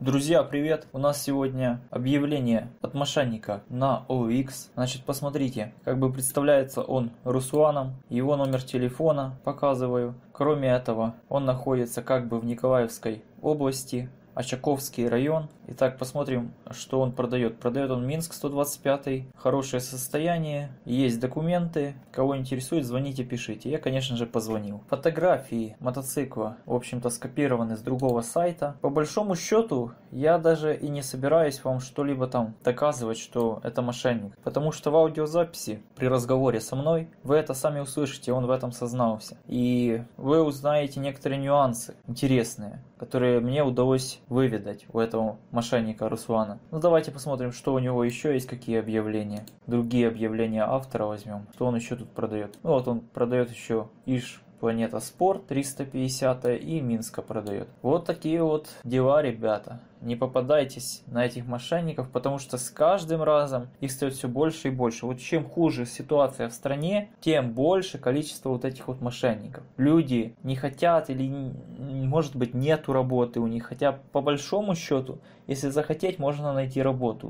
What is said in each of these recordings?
Друзья, привет! У нас сегодня объявление от мошенника на OLX. Значит, посмотрите, как бы представляется он Русланом, его номер телефона показываю. Кроме этого, он находится как бы в Николаевской области, Очаковский район. Итак, посмотрим, что он продает. Продает он Минск 125, хорошее состояние, есть документы. Кого интересует, звоните, пишите. Я, конечно же, позвонил. Фотографии мотоцикла, в общем-то, скопированы с другого сайта. По большому счету, я даже и не собираюсь вам что-либо там доказывать, что это мошенник. Потому что в аудиозаписи, при разговоре со мной, вы это сами услышите, он в этом сознался. И вы узнаете некоторые нюансы интересные, которые мне удалось выведать у этого мошенника Руслана. Ну давайте посмотрим, что у него еще есть, какие объявления. Другие объявления автора возьмем. Что он еще тут продает? Ну вот он продает еще Иж Планета Спорт 350 и Минска продает. Вот такие вот дела, ребята. Не попадайтесь на этих мошенников, потому что с каждым разом их стоит все больше и больше. Вот чем хуже ситуация в стране, тем больше количество вот этих вот мошенников. Люди не хотят или, может быть, нету работы у них. Хотя по большому счету, если захотеть, можно найти работу.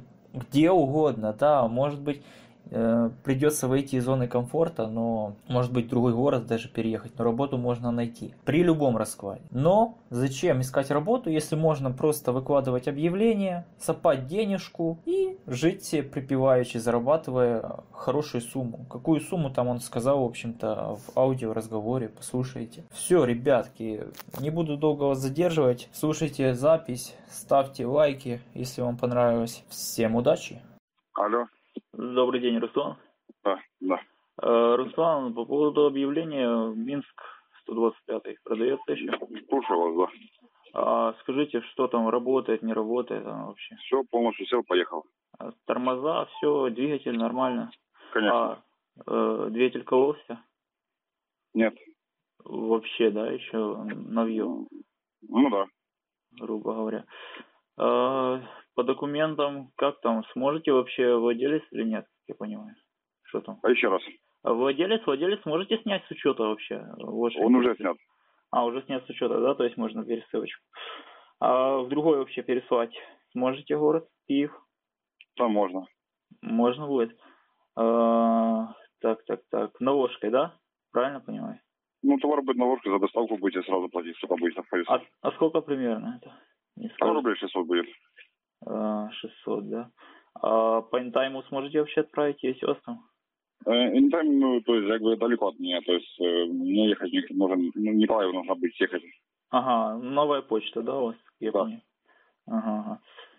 Где угодно, да, может быть, придется выйти из зоны комфорта, но может быть в другой город даже переехать, но работу можно найти при любом раскладе. Но зачем искать работу, если можно просто выкладывать объявления, сапать денежку и жить себе припеваючи, зарабатывая хорошую сумму. Какую сумму там он сказал, в общем-то, в аудиоразговоре, послушайте. Все, ребятки, не буду долго вас задерживать, слушайте запись, ставьте лайки, если вам понравилось. Всем удачи! Алло. Добрый день, Руслан. Да. Руслан, по поводу объявления Минск 125 продается еще? Слушаю вас, да. Скажите, что там работает, не работает вообще? Все, полностью сел, поехал. Тормоза, все, двигатель нормально? Конечно. Двигатель кололся? Нет. Вообще, да, еще навье? Ну да. Грубо говоря. По документам, как там, сможете вообще владелец или нет, я понимаю? Что там? А еще раз. Владелец можете снять с учета вообще? Он уже снят. Уже снят с учета, да, то есть можно пересылочку. А в другой вообще переслать сможете город, Киев? Там можно. Можно будет. Так, наложкой, да? Правильно понимаю? Ну, товар будет на ложке, за доставку будете сразу платить, что будет повесить. А сколько примерно это? Не рублей 600 будет. 600, да. А по интайму сможете вообще отправить, если у вас там? Интайм, ну, то есть, как бы далеко от меня, то есть, мне ехать нужно, Николаев нужно быть ехать. Ага, новая почта, да, у вас? Я понял. Ага.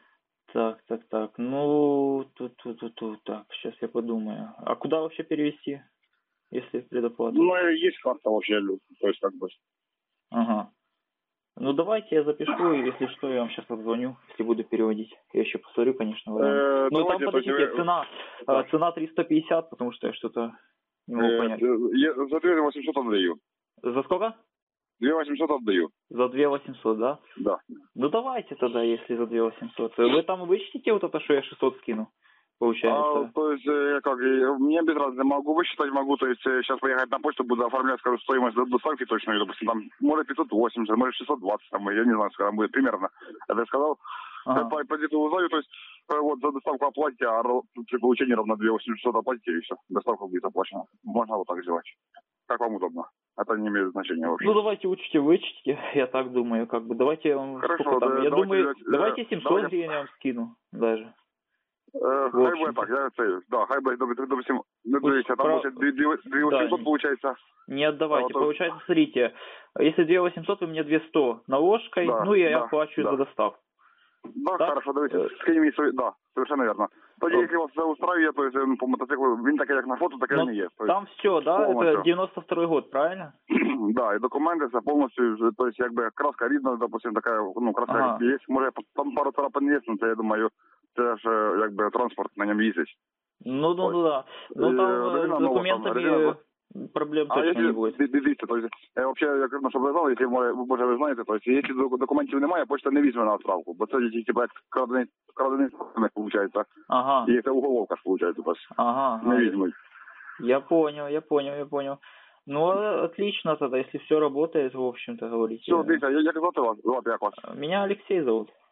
Так. Ну, так, сейчас я подумаю. А куда вообще перевести, если предоплата? Ну, есть карта вообще, то есть, как бы. Ага. Ну, давайте я запишу, и если что, я вам сейчас позвоню, если буду переводить. Я еще посмотрю, конечно, вариант. Ну, там, подождите, цена 350, потому что я что-то не могу понять. За 2800 отдаю. За сколько? 2800 отдаю. За 2800, да? Да. Ну, давайте тогда, если за 2800. Вы там вычтите вот это, что я 600 скину? Получается. То есть, как, мне без разницы, могу высчитать, могу, то есть, сейчас поехать на почту, буду оформлять, скажу, стоимость доставки точно, допустим, там, может 580, может 620, там, я не знаю, сколько там будет, примерно, это я сказал. Позицию узнаю, то есть, вот, за доставку оплатите, а при получении ровно 2800 оплатите, и все, доставка будет оплачена. Можно вот так сделать. Как вам удобно. Это не имеет значения вообще. Ну, давайте вычтите, я так думаю, как бы, давайте я вам... Хорошо, там? Я думаю, давайте 700 давайте... гривен я вам скину, даже. Хай бы так, я цель. Да, хай бы, допустим, там получается 2800 получается. Не отдавайте, получается, смотрите, если 2800, вы мне 200 наложкой, ну и я оплачу за доставку. Да, так? Хорошо, давайте, скинь свой, да, совершенно верно. Тоді, если вас устраивает, то есть по мотоциклу, він такий, як на фото, такий не є. Там все, да, это 92-й год, правильно? Да, и документы все полностью, то есть, как бы, краска рідна, допустим, такая, ну, краска есть, может, там пару царапин есть, но це, я думаю, це ж, якби, транспорт на ньому їздить. Ну, да. Ну, там с документами... Проблем точно не будет. Дивіться, то есть, вообще, щоб ви знали, якщо, може, ви знаєте, то есть, якщо документів немає, почта не візьме на відправку, бо це типу як крадений виходить, ага. І це уголовка ж виходить, не візьмуть. Я понял. Ну, отлично тогда, если все работает, в общем-то, говорите. Все, дивіться, як звати вас? Як вас? Меня Алексей зовут.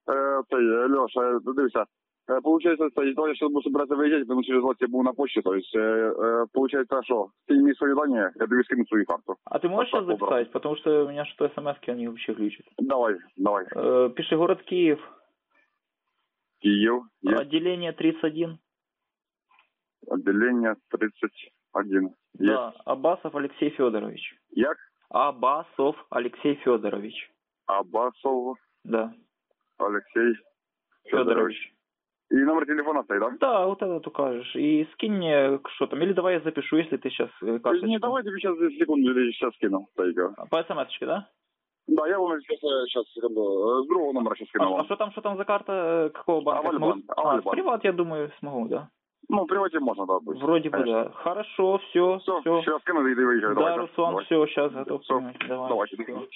Леша, дивися. Получается, я сейчас буду собираться выезжать, потому что через год я был на почте, то есть, получается, что ты не свои данные, я тебе скину свою карту. А ты можешь сейчас записать? Потому что у меня что-то смс-ки, они вообще глючат. Давай. Пиши город Киев. Киев. Отделение 31. Отделение 31. Да, Абасов Алексей Федорович. Як? Абасов Алексей Федорович. Абасов. Да. Алексей Федорович. И номер телефона стоит, да? Да, вот этот укажешь. И скинь мне что там. Или давай я запишу, если ты сейчас карточку. Не, давай тебе сейчас секунду или сейчас скину. По смс-очке, да? Да, я вам сейчас секунду. С другого номера сейчас скину. А что там за карта? Какого банка? Авальбанк. Приват, я думаю, смогу, да? Ну, в привате можно, да. Быть. Вроде бы, да. Хорошо, все. Сейчас скину и выезжаю. Да, давай, Руслан, давай. Все, сейчас готов. Все, давайте.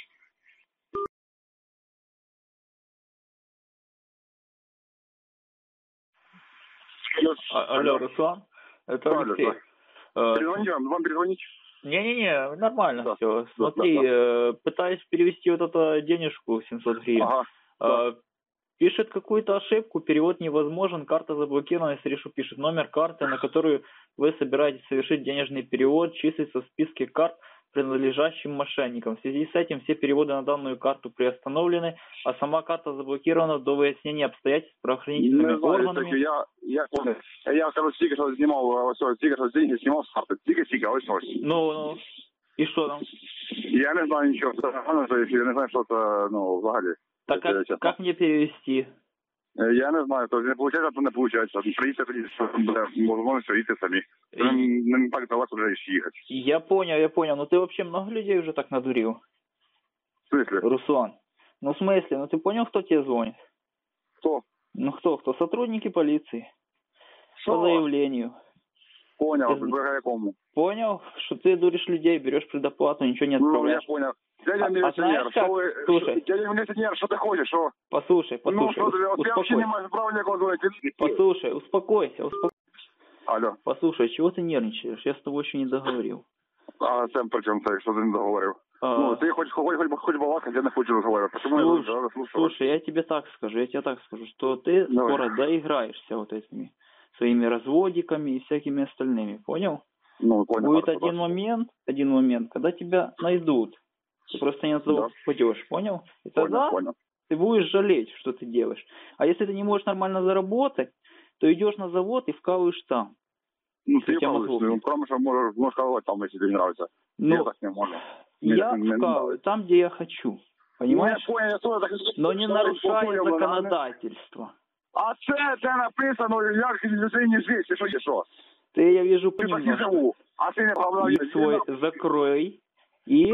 Алло, Руслан, это Алексей. Вам перезвонить? Не-не-не, нормально да. все. Смотри, пытаюсь перевести вот эту денежку 700 гривен. Ага. Пишет какую-то ошибку, перевод невозможен, карта заблокирована, если решу, пишет номер карты, на которую вы собираетесь совершить денежный перевод, числится в списке карт, принадлежащим мошенникам. В связи с этим все переводы на данную карту приостановлены, а сама карта заблокирована до выяснения обстоятельств правоохранительными органами. Я понял. Я, короче, только что снимал, деньги снимал с карты. Тика, ось. Ну, и что там? Я не знаю ничего. Я не знаю, что это, взагалі. Так как мне перевести? Я не знаю, то не получается, то не получается. Приїдьте тоді, можливо, все, їдьте самі. Не так далеко вже їхати. Я понял. Ну ты вообще много людей уже так надурил? В смысле? Руслан. Ну в смысле? Ну ты понял, кто тебе звонит? Кто? Ну кто? Сотрудники полиции. Что? По заявлению. Понял, благодаря якому? Понял, что ты дуришь людей, берешь предоплату, ничего не отправляешь. Ну, я понял. Дядя милиционер, Слушай. Дядя милиционер, что ты хочешь, что? Послушай, Ну, что ты, я вообще не имею права никакого звонить. Послушай, успокойся. Алло. Послушай, чего ты нервничаешь? Я с тобой еще не договорил. А сам при чем ты, что ты не договорил? Ну, ты хоть балакать, я не хочу разговаривать. Почему слушай, я тебе так скажу, что ты скоро доиграешься вот этими своими разводиками и всякими остальными, понял? Ну, понял. Будет один момент, когда тебя найдут. Ты просто не на того попадешь, понял? И тогда ты будешь жалеть, что ты делаешь. А если ты не можешь нормально заработать, то идешь на завод и вкалываешь там. Ну, ты вкалываешь, кроме что можешь вкалывать там, если тебе не нравится. Ну, я вкалываю там, где я хочу. Понимаешь? Ну, я понял, но не нарушай законодательство. А це написано, як людині жити, що? Ты, я вижу, понимаешь. А ты не правда. Свой закрой и...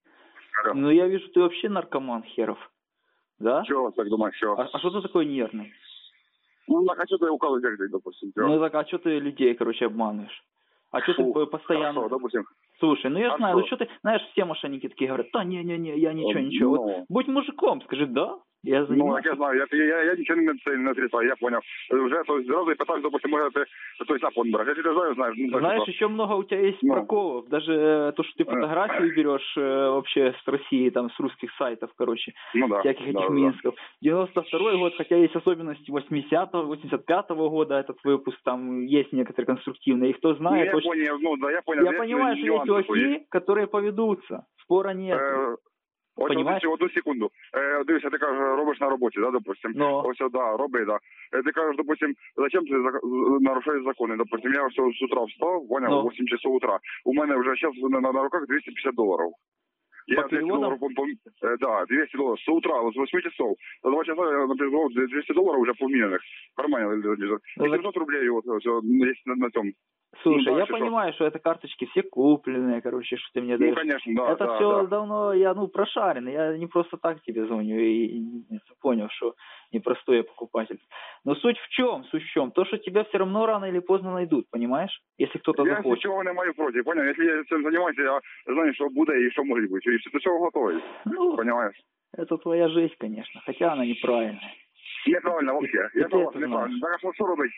Ну, я вижу, ты вообще наркоман херов. Да? Чего так думаешь, что? А что ты такой нервный? Ну, так а что ты укалываешь людей, допустим? Ну, так а что ты людей, короче, обманываешь? А что ты постоянно... Хорошо, допустим. Слушай, ну я знаю, ну что ты... Знаешь, все мошенники такие говорят, да не, я ничего. Вот, будь мужиком, скажи, да, я занимаюсь. Ну, так я знаю, я ничего не отрицаю, я понял. Уже, то есть, сразу и пытаюсь, допустим, может, то есть, на фонд брать. Я тебя знаю. Знаешь, еще много у тебя есть проколов. Даже то, что ты фотографии берешь вообще с России, там, с русских сайтов, короче, всяких этих минсков. 92-й год, хотя есть особенности 80-го, 85-го года, этот выпуск, там есть некоторые конструктивные. И кто знает... Я понял. Я понимаю, что есть лохи, которые поведутся. Спора нет. Понимаєш? Одну секунду. Дивися, ти кажеш, робиш на роботі, да, допустим. Ось, да, роби, да. Ти кажеш, допустим, зачем ти нарушаєш закони? Допустим, я все з утра встав, понял, 8 часов утра. У мене вже зараз на руках $250. Я $200, да, $200 с утра, с 8 часов. За 2 часа я написал $200 уже поминенных. В кармане лежит. И 700 рублей вот, есть на том. Слушай, я понимаю, что это карточки все купленные, короче, что ты мне даешь. Ну, конечно, да. Это все давно, я, прошаренный, я не просто так тебе звоню и понял, что непростой я покупатель. Но суть в чем? То, что тебя все равно рано или поздно найдут, понимаешь? Если кто-то захочет. Я ничего не маю проти, понял? Если я этим занимаюсь, я знаю, что будет и что может быть. И до всего готовый, понимаешь? Это твоя жизнь, конечно, хотя она неправильная. Неправильно вообще. Я неправильно. Так что робить?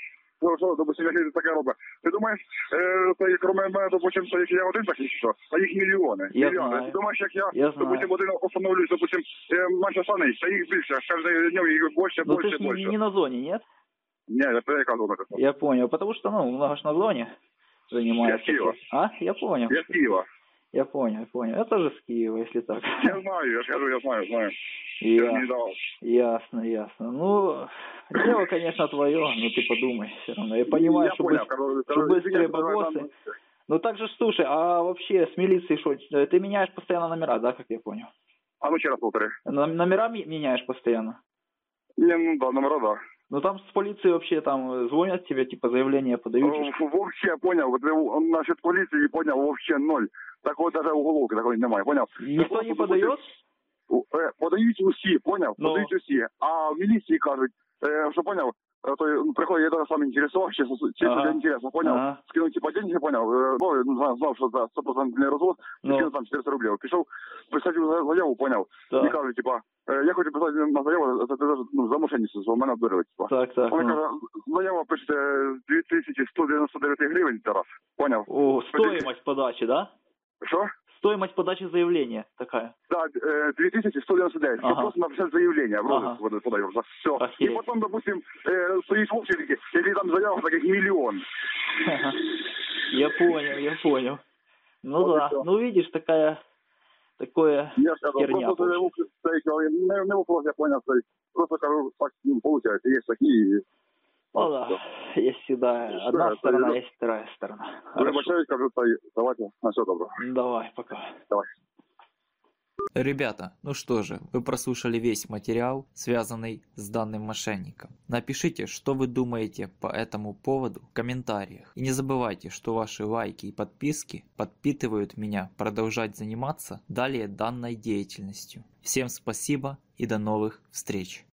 що, допустим, як таке робить. Ти думаєш, це, крім мене, допустим, це як я один такий, що, а їх мільйони. Я Мільйони. знаю. Ти думаєш, як Я я знаю. допустим, один остановлюсь, допустим, менше штани, а їх більше, кожен день їх більше, Ну ты більше, ж більше. не на зоне, нет? Ні, я переказував на це. Я понял, потому что, ну, много ж на зоне занимается. Я с Киева. А? Я понял. Я з Києва. Я понял. Это же с Киева, если так. Я знаю, я ж кажу, я знаю. Я ж не Я... давав. Ясно. Ну, дело, конечно, твое, но ты подумай все равно. Я понимаю, Я что, понял, что быстрые бабосы. Ну так же, слушай, а вообще с милицией что? Ты меняешь постоянно номера, да, как я понял? А ну ще раз повтори. Номера меняешь постоянно? Не, ну да, номера, да. Ну там с полиции вообще там звонят тебе, типа заявление подают. Вообще, понял, вот насчет полиции, понял, вообще ноль. Такого даже уголовки такої немає, понял? Никто не подает? Подають усі, поняв? Ну. Подають усі. А в міліції кажуть, що поняв, то приходить, я даже сам інтересував, чесно інтересно, поняв? Ага. Скинув типа деньги, поняв? Знав, що за 100% розвод, Ну. скинув там 400 рублів. Пішов, писати заяву, поняв? Так. І кажуть, типа, я хочу писати на заяву, це за мошенництво, в мене обдурили, типа. Так. Вони Ну. каже, заява пишете 2199 гривень, Тарас, поняв? О, стоимость подачи, да? Що? Стоимость подачи заявления такая. Да, 2199. Ага. Просто написать заявление, в Ага. розыск подаешь. Все. Охереть. И потом, допустим, стоишь в очереди, если там заявок таких миллион. Я понял. Ну Вот и да, всё. ну видишь, такое Я сказал, херня. просто не вопрос, я понял, что просто скажу, так получается, есть такие. Ну да, есть всегда Что одна это, сторона, это- есть вторая сторона. Хорошо. Выбачаюсь, скажу, давайте, на все добро. Давай, пока. Давай. Ребята, ну что же, вы прослушали весь материал, связанный с данным мошенником. Напишите, что вы думаете по этому поводу в комментариях. И не забывайте, что ваши лайки и подписки подпитывают меня продолжать заниматься далее данной деятельностью. Всем спасибо и до новых встреч.